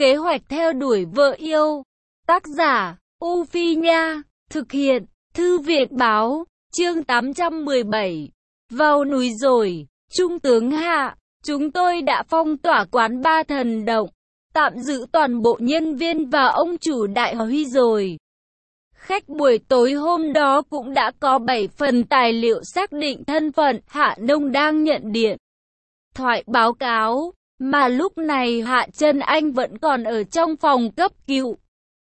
Kế hoạch theo đuổi vợ yêu. Tác giả, U Phi Nha. Thực hiện, Thư viện Báo. Chương 817. Vào núi rồi, Trung tướng hạ. Chúng tôi đã phong tỏa quán Ba Thần Động, tạm giữ toàn bộ nhân viên và ông chủ Đại Huy rồi. Khách buổi tối hôm đó cũng đã có 7 phần tài liệu xác định thân phận. Hạ Nông đang nhận điện thoại báo cáo, mà lúc này Hạ Trân Anh vẫn còn ở trong phòng cấp cứu.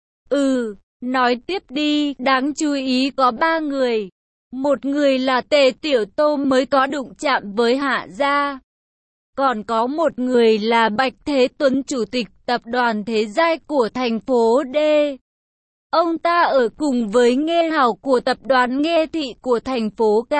Nói tiếp đi. Đáng chú ý có 3 người. Một người là Tề Tiểu Tô mới có đụng chạm với Hạ gia. Còn có một người là Bạch Thế Tuấn, chủ tịch tập đoàn Thế Giai của thành phố D. Ông ta ở cùng với Nghê Hào của tập đoàn Nghê Thị của thành phố K.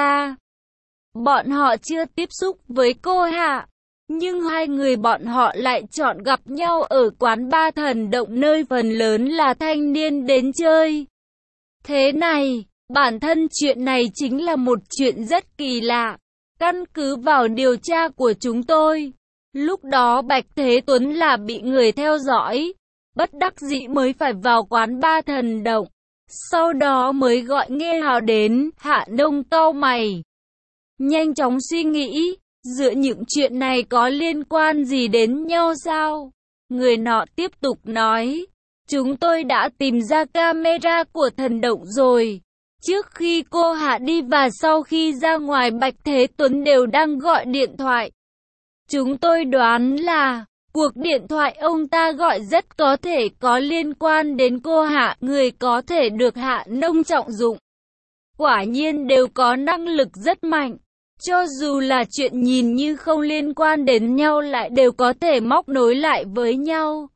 Bọn họ chưa tiếp xúc với cô Hạ, nhưng hai người bọn họ lại chọn gặp nhau ở quán Ba Thần Động, nơi phần lớn là thanh niên đến chơi. Thế này, bản thân chuyện này chính là một chuyện rất kỳ lạ. Căn cứ vào điều tra của chúng tôi, lúc đó Bạch Thế Tuấn là bị người theo dõi, bất đắc dĩ mới phải vào quán Ba Thần Động, sau đó mới gọi Nghê Hào đến. Hạ Nông cau mày, nhanh chóng suy nghĩ, giữa những chuyện này có liên quan gì đến nhau sao? Người nọ tiếp tục nói, chúng tôi đã tìm ra camera của Thần Động rồi. Trước khi cô Hạ đi và sau khi ra ngoài, Bạch Thế Tuấn đều đang gọi điện thoại. Chúng tôi đoán là cuộc điện thoại ông ta gọi rất có thể có liên quan đến cô Hạ, người có thể được Hạ Nông trọng dụng. Quả nhiên đều có năng lực rất mạnh. Cho dù là chuyện nhìn như không liên quan đến nhau lại đều có thể móc nối lại với nhau.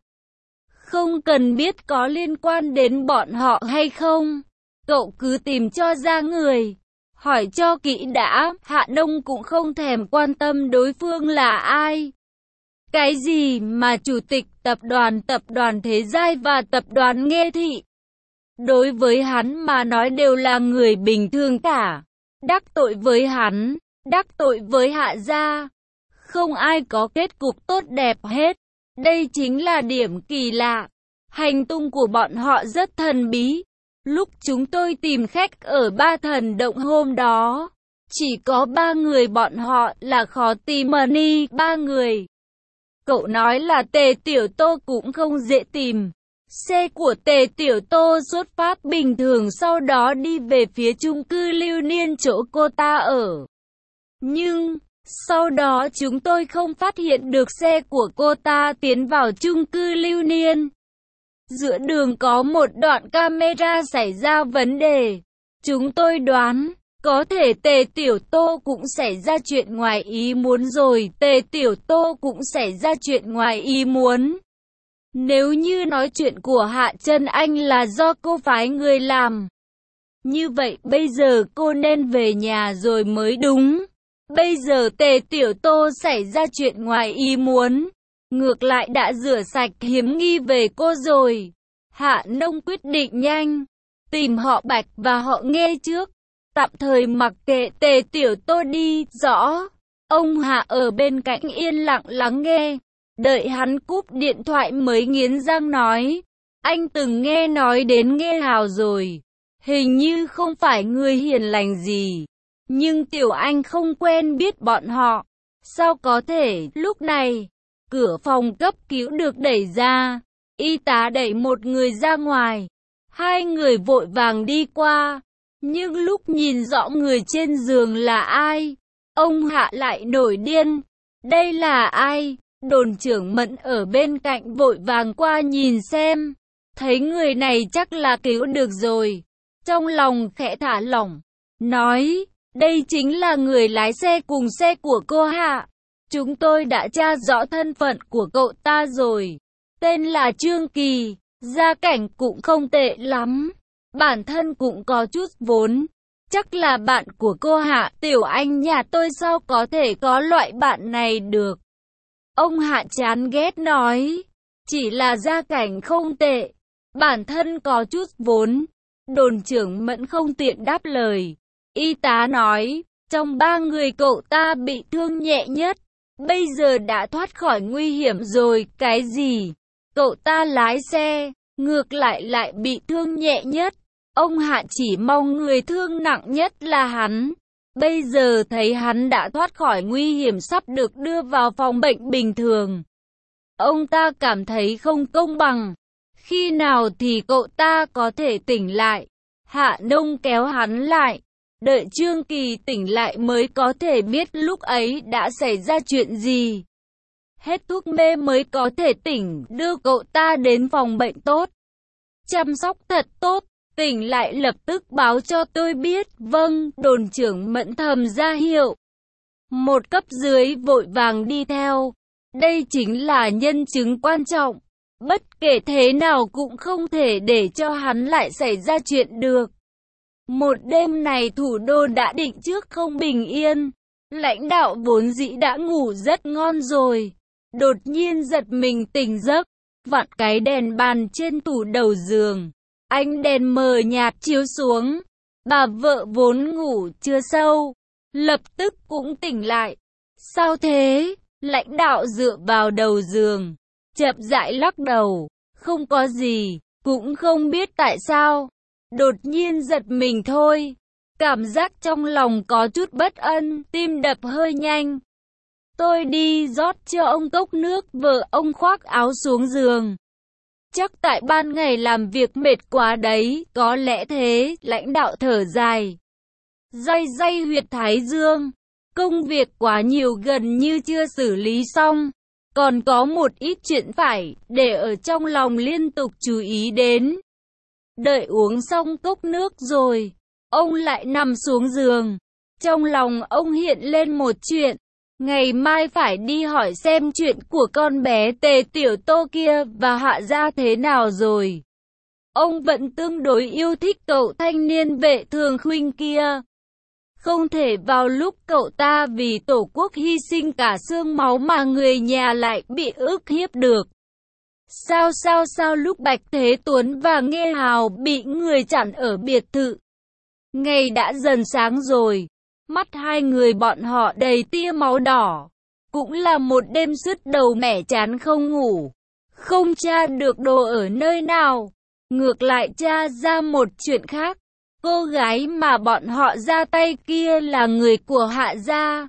Không cần biết có liên quan đến bọn họ hay không, cậu cứ tìm cho ra người, hỏi cho kỹ đã. Hạ Nông cũng không thèm quan tâm đối phương là ai. Cái gì mà chủ tịch tập đoàn Thế Giai và tập đoàn Nghê Thị, đối với hắn mà nói đều là người bình thường cả. Đắc tội với hắn, đắc tội với Hạ gia, không ai có kết cục tốt đẹp hết. Đây chính là điểm kỳ lạ. Hành tung của bọn họ rất thần bí. Lúc chúng tôi tìm khách ở Ba Thần Động hôm đó, chỉ có 3 người bọn họ là khó tìm. 3 người. Cậu nói là Tề Tiểu Tô cũng không dễ tìm. Xe của Tề Tiểu Tô xuất phát bình thường, sau đó đi về phía chung cư Lưu Niên chỗ cô ta ở. Nhưng sau đó chúng tôi không phát hiện được xe của cô ta tiến vào chung cư Lưu Niên. Giữa đường có một đoạn camera xảy ra vấn đề. Chúng tôi đoán, có thể Tề Tiểu Tô cũng xảy ra chuyện ngoài ý muốn rồi. Tề Tiểu Tô cũng xảy ra chuyện ngoài ý muốn. Nếu như nói chuyện của Hạ Trân Anh là do cô phái người làm, như vậy bây giờ cô nên về nhà rồi mới đúng. Bây giờ Tề Tiểu Tô xảy ra chuyện ngoài ý muốn, ngược lại đã rửa sạch hiểm nghi về cô rồi. Hạ Nông quyết định nhanh, tìm họ Bạch và họ Nghê trước, tạm thời mặc kệ Tề Tiểu Tô đi. Rõ. Ông Hạ ở bên cạnh yên lặng lắng nghe, đợi hắn cúp điện thoại mới nghiến răng nói, anh từng nghe nói đến Nghê Hào rồi, hình như không phải người hiền lành gì. Nhưng Tiểu Anh không quen biết bọn họ. Sao có thể? Lúc này, cửa phòng cấp cứu được đẩy ra. Y tá đẩy một người ra ngoài. Hai người vội vàng đi qua. Nhưng lúc nhìn rõ người trên giường là ai, ông Hạ lại nổi điên. Đây là ai? Đồn trưởng Mẫn ở bên cạnh vội vàng qua nhìn xem. Thấy người này chắc là cứu được rồi. Trong lòng khẽ thả lỏng, nói, đây chính là người lái xe cùng xe của cô Hạ. Chúng tôi đã tra rõ thân phận của cậu ta rồi. Tên là Trương Kỳ, gia cảnh cũng không tệ lắm. Bản thân cũng có chút vốn. Chắc là bạn của cô Hạ. Tiểu Anh nhà tôi sao có thể có loại bạn này được? Ông Hạ chán ghét nói, chỉ là gia cảnh không tệ, bản thân có chút vốn. Đồn trưởng Mẫn không tiện đáp lời. Y tá nói, trong 3 người cậu ta bị thương nhẹ nhất, bây giờ đã thoát khỏi nguy hiểm rồi. Cái gì? Cậu ta lái xe, ngược lại lại bị thương nhẹ nhất. Ông Hạ chỉ mong người thương nặng nhất là hắn. Bây giờ thấy hắn đã thoát khỏi nguy hiểm sắp được đưa vào phòng bệnh bình thường. Ông ta cảm thấy không công bằng. Khi nào thì cậu ta có thể tỉnh lại? Hạ Nông kéo hắn lại. Đợi Trương Kỳ tỉnh lại mới có thể biết lúc ấy đã xảy ra chuyện gì. Hết thuốc mê mới có thể tỉnh, đưa cậu ta đến phòng bệnh tốt. Chăm sóc thật tốt, tỉnh lại lập tức báo cho tôi biết. Vâng, đồn trưởng Mẫn thầm ra hiệu. Một cấp dưới vội vàng đi theo. Đây chính là nhân chứng quan trọng. Bất kể thế nào cũng không thể để cho hắn lại xảy ra chuyện được. Một đêm này thủ đô đã định trước không bình yên. Lãnh đạo vốn dĩ đã ngủ rất ngon rồi. Đột nhiên giật mình tỉnh giấc, vặn cái đèn bàn trên tủ đầu giường. Ánh đèn mờ nhạt chiếu xuống. Bà vợ vốn ngủ chưa sâu, lập tức cũng tỉnh lại. Sao thế? Lãnh đạo dựa vào đầu giường, chậm rãi lắc đầu. Không có gì, cũng không biết tại sao. Đột nhiên giật mình thôi. Cảm giác trong lòng có chút bất an, tim đập hơi nhanh. Tôi đi rót cho ông cốc nước. Vợ ông khoác áo xuống giường. Chắc tại ban ngày làm việc mệt quá đấy, có lẽ thế. Lãnh đạo thở dài, day day huyệt thái dương. Công việc quá nhiều, gần như chưa xử lý xong. Còn có một ít chuyện phải để ở trong lòng liên tục chú ý đến. Đợi uống xong cốc nước rồi, ông lại nằm xuống giường. Trong lòng ông hiện lên một chuyện. Ngày mai phải đi hỏi xem chuyện của con bé Tề Tiểu Tô kia và Hạ gia thế nào rồi. Ông vẫn tương đối yêu thích cậu thanh niên vệ thường khuynh kia. Không thể vào lúc cậu ta vì tổ quốc hy sinh cả xương máu mà người nhà lại bị ức hiếp được. Sao lúc Bạch Thế Tuấn và Nghê Hào bị người chặn ở biệt thự. Ngày đã dần sáng rồi. Mắt hai người bọn họ đầy tia máu đỏ. Cũng là một đêm sứt đầu mẻ chán không ngủ. Không tra được đồ ở nơi nào. Ngược lại tra ra một chuyện khác. Cô gái mà bọn họ ra tay kia là người của Hạ gia.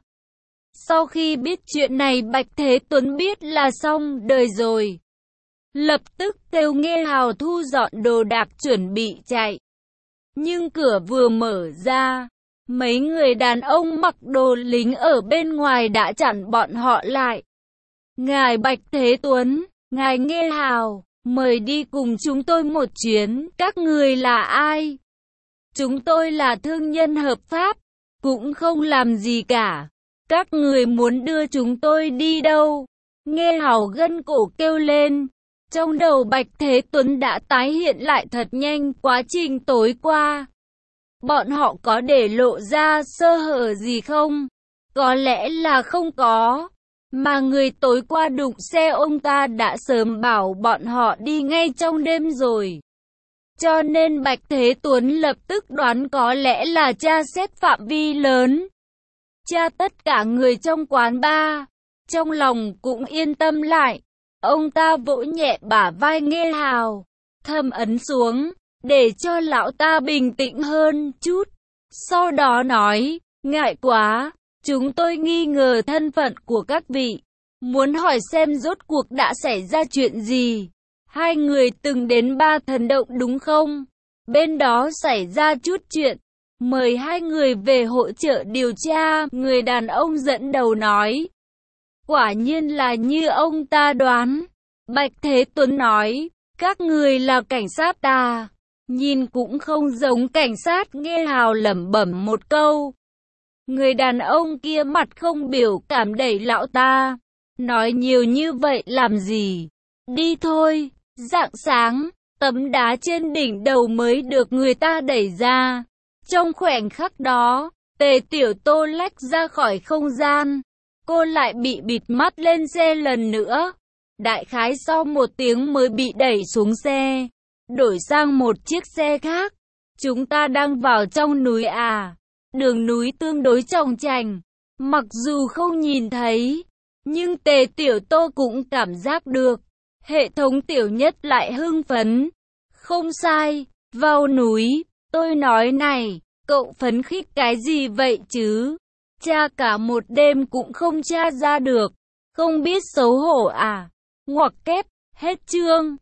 Sau khi biết chuyện này, Bạch Thế Tuấn biết là xong đời rồi. Lập tức kêu Nghê Hào thu dọn đồ đạc chuẩn bị chạy. Nhưng cửa vừa mở ra, mấy người đàn ông mặc đồ lính ở bên ngoài đã chặn bọn họ lại. Ngài Bạch Thế Tuấn, ngài Nghê Hào, mời đi cùng chúng tôi một chuyến. Các người là ai? Chúng tôi là thương nhân hợp pháp, cũng không làm gì cả. Các người muốn đưa chúng tôi đi đâu? Nghê Hào gân cổ kêu lên. Trong đầu Bạch Thế Tuấn đã tái hiện lại thật nhanh quá trình tối qua. Bọn họ có để lộ ra sơ hở gì không? Có lẽ là không có. Mà người tối qua đụng xe ông ta đã sớm bảo bọn họ đi ngay trong đêm rồi. Cho nên Bạch Thế Tuấn lập tức đoán có lẽ là tra xét phạm vi lớn. Tra tất cả người trong quán bar. Trong lòng cũng yên tâm lại. Ông ta vỗ nhẹ bả vai Nghê Hào, thầm ấn xuống, để cho lão ta bình tĩnh hơn chút. Sau đó nói, ngại quá, chúng tôi nghi ngờ thân phận của các vị. Muốn hỏi xem rốt cuộc đã xảy ra chuyện gì. Hai người từng đến Ba Thần Động đúng không? Bên đó xảy ra chút chuyện. Mời hai người về hỗ trợ điều tra. Người đàn ông dẫn đầu nói. Quả nhiên là như ông ta đoán. Bạch Thế Tuấn nói, các người là cảnh sát à? Nhìn cũng không giống cảnh sát. Nghê Hào lẩm bẩm một câu. Người đàn ông kia mặt không biểu cảm đẩy lão ta. Nói nhiều như vậy làm gì? Đi thôi. Rạng sáng, tấm đá trên đỉnh đầu mới được người ta đẩy ra. Trong khoảnh khắc đó, Tề Tiểu Tô lách ra khỏi không gian. Cô lại bị bịt mắt lên xe lần nữa. Đại khái sau một tiếng mới bị đẩy xuống xe. Đổi sang một chiếc xe khác. Chúng ta đang vào trong núi à? Đường núi tương đối chòng chành. Mặc dù không nhìn thấy, nhưng Tề Tiểu Tô cũng cảm giác được. Hệ thống Tiểu Nhất lại hưng phấn. Không sai, vào núi, tôi nói này, cậu phấn khích cái gì vậy chứ? Tra cả một đêm cũng không tra ra được. Không biết xấu hổ à? Ngoặc kép, hết chương.